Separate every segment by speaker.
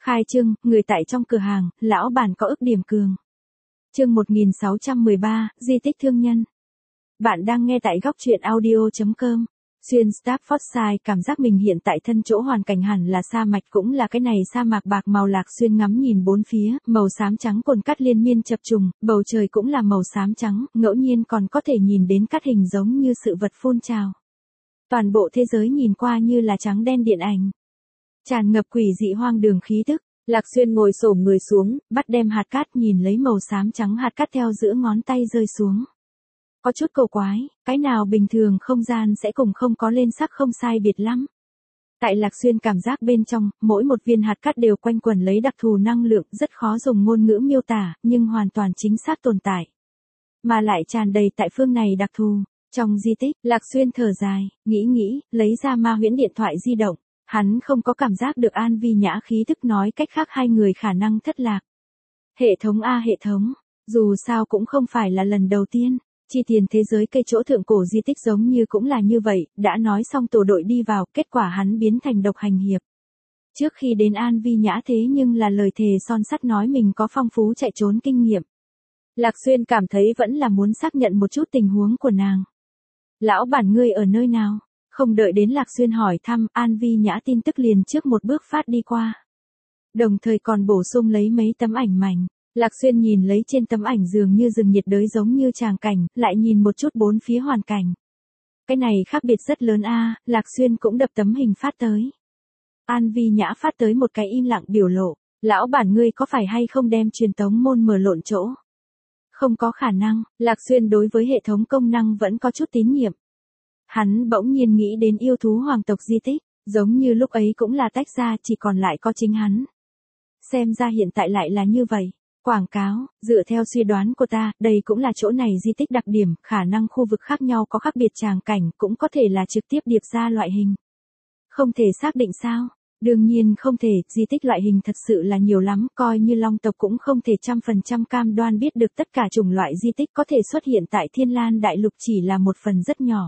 Speaker 1: Khai trương, người tại trong cửa hàng, lão bản có ức điểm cường. Chương 1613, di tích thương nhân. Bạn đang nghe tại góc truyện audio.com. Xuyên Staffordshire, cảm giác mình hiện tại thân chỗ hoàn cảnh hẳn là sa mạc, cũng là cái này sa mạc bạc màu. Lạc Xuyên ngắm nhìn bốn phía, màu xám trắng cồn cát liên miên chập trùng, bầu trời cũng là màu xám trắng, ngẫu nhiên còn có thể nhìn đến cát hình giống như sự vật phun trào. Toàn bộ thế giới nhìn qua như là trắng đen điện ảnh, tràn ngập quỷ dị hoang đường khí tức. Lạc Xuyên ngồi xổm người xuống, bắt đem hạt cát, nhìn lấy màu xám trắng hạt cát theo giữa ngón tay rơi xuống. Có chút cầu quái, cái nào bình thường không gian sẽ cùng không có lên sắc không sai biệt lắm. Tại Lạc Xuyên cảm giác bên trong, mỗi một viên hạt cát đều quanh quẩn lấy đặc thù năng lượng, rất khó dùng ngôn ngữ miêu tả, nhưng hoàn toàn chính xác tồn tại. Mà lại tràn đầy tại phương này đặc thù. Trong di tích, Lạc Xuyên thở dài, nghĩ, lấy ra Ma Huyễn điện thoại di động. Hắn không có cảm giác được An Vi Nhã khí thức, nói cách khác hai người khả năng thất lạc. Hệ thống hệ thống, dù sao cũng không phải là lần đầu tiên. Chi tiền thế giới cây chỗ thượng cổ di tích giống như cũng là như vậy, đã nói xong tổ đội đi vào, kết quả hắn biến thành độc hành hiệp. Trước khi đến An Vi Nhã thế nhưng là lời thề son sắt nói mình có phong phú chạy trốn kinh nghiệm. Lạc Xuyên cảm thấy vẫn là muốn xác nhận một chút tình huống của nàng. Lão bản ngươi ở nơi nào? Không đợi đến Lạc Xuyên hỏi thăm, An Vi Nhã tin tức liền trước một bước phát đi qua. Đồng thời còn bổ sung lấy mấy tấm ảnh mảnh. Lạc Xuyên nhìn lấy trên tấm ảnh dường như rừng nhiệt đới giống như tràng cảnh, lại nhìn một chút bốn phía hoàn cảnh. Cái này khác biệt rất lớn Lạc Xuyên cũng đập tấm hình phát tới. An Vi Nhã phát tới một cái im lặng biểu lộ, lão bản ngươi có phải hay không đem truyền tống môn mở lộn chỗ? Không có khả năng, Lạc Xuyên đối với hệ thống công năng vẫn có chút tín nhiệm. Hắn bỗng nhiên nghĩ đến yêu thú hoàng tộc di tích, giống như lúc ấy cũng là tách ra, chỉ còn lại có chính hắn. Xem ra hiện tại lại là như vậy. Quảng cáo, dựa theo suy đoán của ta, đây cũng là chỗ này di tích đặc điểm, khả năng khu vực khác nhau có khác biệt tràng cảnh, cũng có thể là trực tiếp điệp ra loại hình. Không thể xác định sao? Đương nhiên không thể, di tích loại hình thật sự là nhiều lắm, coi như Long tộc cũng không thể 100% cam đoan biết được tất cả chủng loại di tích có thể xuất hiện tại Thiên Lan Đại Lục, chỉ là một phần rất nhỏ.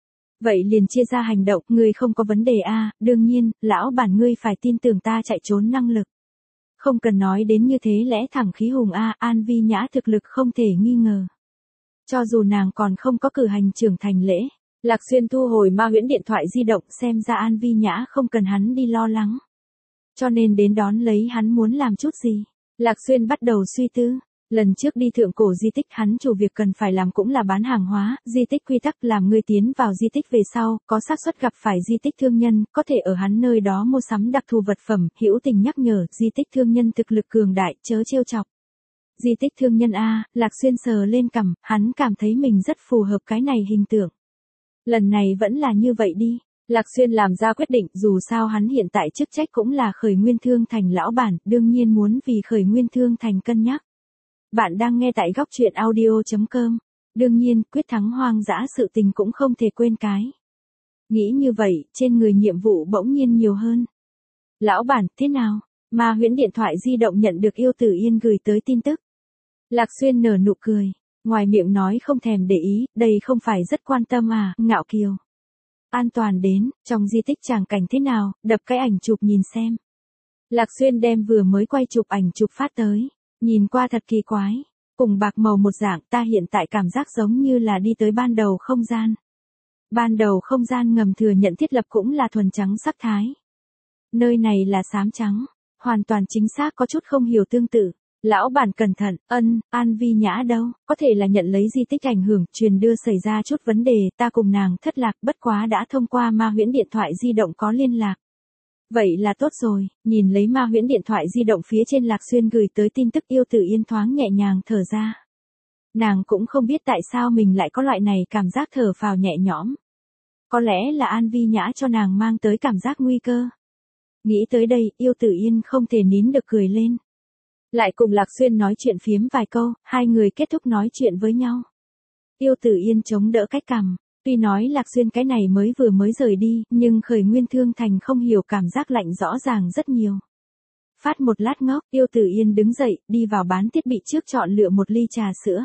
Speaker 1: Vậy liền chia ra hành động, ngươi không có vấn đề đương nhiên, lão bản ngươi phải tin tưởng ta chạy trốn năng lực. Không cần nói đến như thế lẽ thẳng khí hùng An Vi Nhã thực lực không thể nghi ngờ. Cho dù nàng còn không có cử hành trưởng thành lễ, Lạc Xuyên thu hồi Ma Huyễn điện thoại di động, xem ra An Vi Nhã không cần hắn đi lo lắng. Cho nên đến đón lấy hắn muốn làm chút gì? Lạc Xuyên bắt đầu suy tư. Lần trước đi thượng cổ di tích, hắn chủ việc cần phải làm cũng là bán hàng hóa, di tích quy tắc làm người tiến vào di tích về sau, có xác suất gặp phải di tích thương nhân, có thể ở hắn nơi đó mua sắm đặc thù vật phẩm, hữu tình nhắc nhở, di tích thương nhân thực lực cường đại, chớ trêu chọc. Di tích thương nhân Lạc Xuyên sờ lên cằm, hắn cảm thấy mình rất phù hợp cái này hình tượng. Lần này vẫn là như vậy đi. Lạc Xuyên làm ra quyết định, dù sao hắn hiện tại chức trách cũng là Khởi Nguyên Thương Thành lão bản, đương nhiên muốn vì Khởi Nguyên Thương Thành cân nhắc. Bạn đang nghe tại góc truyện audio.com. Đương nhiên, quyết thắng hoang dã sự tình cũng không thể quên cái. Nghĩ như vậy, trên người nhiệm vụ bỗng nhiên nhiều hơn. Lão bản, thế nào? Ma Huyễn điện thoại di động nhận được Yêu Tử Yên gửi tới tin tức. Lạc Xuyên nở nụ cười, ngoài miệng nói không thèm để ý, đây không phải rất quan tâm ngạo kiều. An toàn đến, trong di tích tràng cảnh thế nào, đập cái ảnh chụp nhìn xem. Lạc Xuyên đem vừa mới quay chụp ảnh chụp phát tới. Nhìn qua thật kỳ quái, cùng bạc màu một dạng, ta hiện tại cảm giác giống như là đi tới ban đầu không gian. Ban đầu không gian ngầm thừa nhận thiết lập cũng là thuần trắng sắc thái. Nơi này là xám trắng, hoàn toàn chính xác, có chút không hiểu tương tự. Lão bản cẩn thận, An Vi Nhã đâu, có thể là nhận lấy di tích ảnh hưởng, truyền đưa xảy ra chút vấn đề, ta cùng nàng thất lạc, bất quá đã thông qua Ma Huyễn điện thoại di động có liên lạc. Vậy là tốt rồi, nhìn lấy Ma Huyễn điện thoại di động phía trên Lạc Xuyên gửi tới tin tức, Yêu Tử Yên thoáng nhẹ nhàng thở ra. Nàng cũng không biết tại sao mình lại có loại này cảm giác thở phào nhẹ nhõm. Có lẽ là An Vi Nhã cho nàng mang tới cảm giác nguy cơ. Nghĩ tới đây, Yêu Tử Yên không thể nín được cười lên. Lại cùng Lạc Xuyên nói chuyện phiếm vài câu, hai người kết thúc nói chuyện với nhau. Yêu Tử Yên chống đỡ cái cằm. Tuy nói Lạc Xuyên cái này vừa mới rời đi, nhưng Khởi Nguyên Thương Thành không hiểu cảm giác lạnh rõ ràng rất nhiều. Phát một lát ngốc, Yêu Tử Yên đứng dậy, đi vào bán thiết bị trước chọn lựa một ly trà sữa.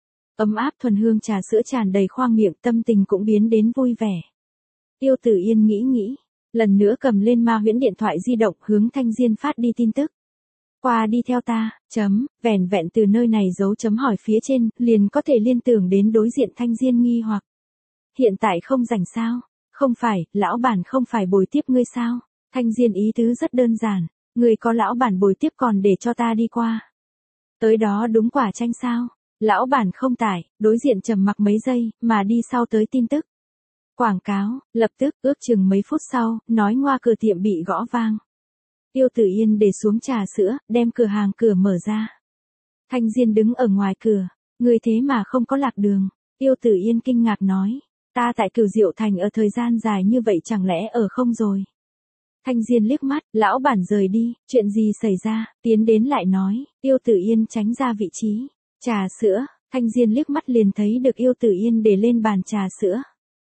Speaker 1: Ấm áp thuần hương trà sữa tràn đầy khoang miệng, tâm tình cũng biến đến vui vẻ. Yêu Tử Yên nghĩ, Lần nữa cầm lên Ma Huyễn điện thoại di động hướng Thanh Diên phát đi tin tức. Qua đi theo ta, vẻn vẹn từ nơi này dấu chấm hỏi phía trên, liền có thể liên tưởng đến đối diện Thanh Diên nghi hoặc. Hiện tại không rảnh sao? Không phải, lão bản không phải bồi tiếp ngươi sao? Thanh Diên ý tứ rất đơn giản, ngươi có lão bản bồi tiếp còn để cho ta đi qua. Tới đó đúng quả tranh sao? Lão bản không tải, đối diện trầm mặc mấy giây, mà đi sau tới tin tức. Quảng cáo, lập tức, ước chừng mấy phút sau, nói ngoa cửa tiệm bị gõ vang. Tiêu Tử Yên để xuống trà sữa, đem cửa hàng cửa mở ra. Thanh Diên đứng ở ngoài cửa, người thế mà không có lạc đường. Tiêu Tử Yên kinh ngạc nói, ta tại Cửu Diệu Thành ở thời gian dài như vậy chẳng lẽ ở không rồi. Thanh Diên liếc mắt, lão bản rời đi, chuyện gì xảy ra, tiến đến lại nói, Tiêu Tử Yên tránh ra vị trí. Trà sữa, Thanh Diên liếc mắt liền thấy được Tiêu Tử Yên để lên bàn trà sữa.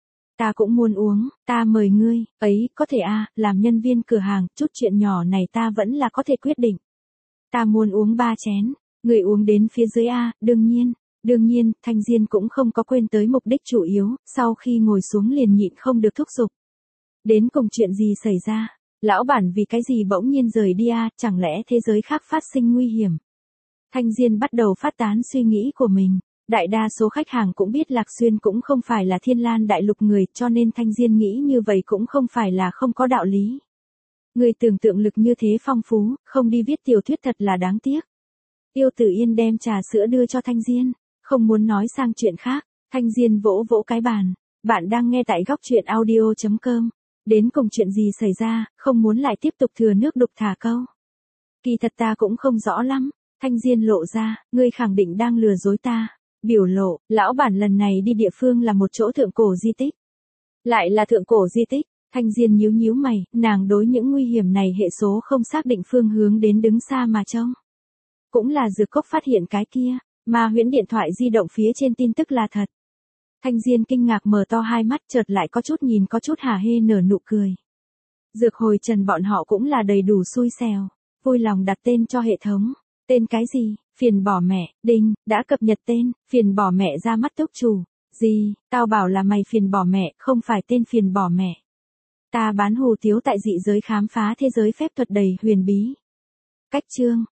Speaker 1: Ta cũng muốn uống, ta mời ngươi, ấy, có thể làm nhân viên cửa hàng, chút chuyện nhỏ này ta vẫn là có thể quyết định. Ta muốn uống 3 chén, người uống đến phía dưới đương nhiên, Thanh Diên cũng không có quên tới mục đích chủ yếu, sau khi ngồi xuống liền nhịn không được thúc giục. Đến cùng chuyện gì xảy ra, lão bản vì cái gì bỗng nhiên rời đi chẳng lẽ thế giới khác phát sinh nguy hiểm. Thanh Diên bắt đầu phát tán suy nghĩ của mình. Đại đa số khách hàng cũng biết Lạc Xuyên cũng không phải là Thiên Lan đại lục người, cho nên Thanh Diên nghĩ như vậy cũng không phải là không có đạo lý. Người tưởng tượng lực như thế phong phú, không đi viết tiểu thuyết thật là đáng tiếc. Tiêu Tử Yên đem trà sữa đưa cho Thanh Diên, không muốn nói sang chuyện khác. Thanh Diên vỗ vỗ cái bàn. Bạn đang nghe tại góc truyện audio.com. Đến cùng chuyện gì xảy ra, không muốn lại tiếp tục thừa nước đục thả câu. Kỳ thật ta cũng không rõ lắm. Thanh Diên lộ ra, ngươi khẳng định đang lừa dối ta. Biểu lộ, lão bản lần này đi địa phương là một chỗ thượng cổ di tích. Lại là thượng cổ di tích, Thanh Diên nhíu mày, nàng đối những nguy hiểm này hệ số không xác định phương hướng đến đứng xa mà trông. Cũng là Dược Cốc phát hiện cái kia, Ma Huyễn điện thoại di động phía trên tin tức là thật. Thanh Diên kinh ngạc mở to hai mắt chợt lại có chút hả hê nở nụ cười. Dược Hồi Trần bọn họ cũng là đầy đủ xui xẻo, vui lòng đặt tên cho hệ thống. Tên cái gì? Phiền bỏ mẹ, đinh, đã cập nhật tên, phiền bỏ mẹ ra mắt túc chủ. Gì, tao bảo là mày phiền bỏ mẹ, không phải tên phiền bỏ mẹ. Ta bán hủ tiếu tại dị giới khám phá thế giới phép thuật đầy huyền bí. Cách chương,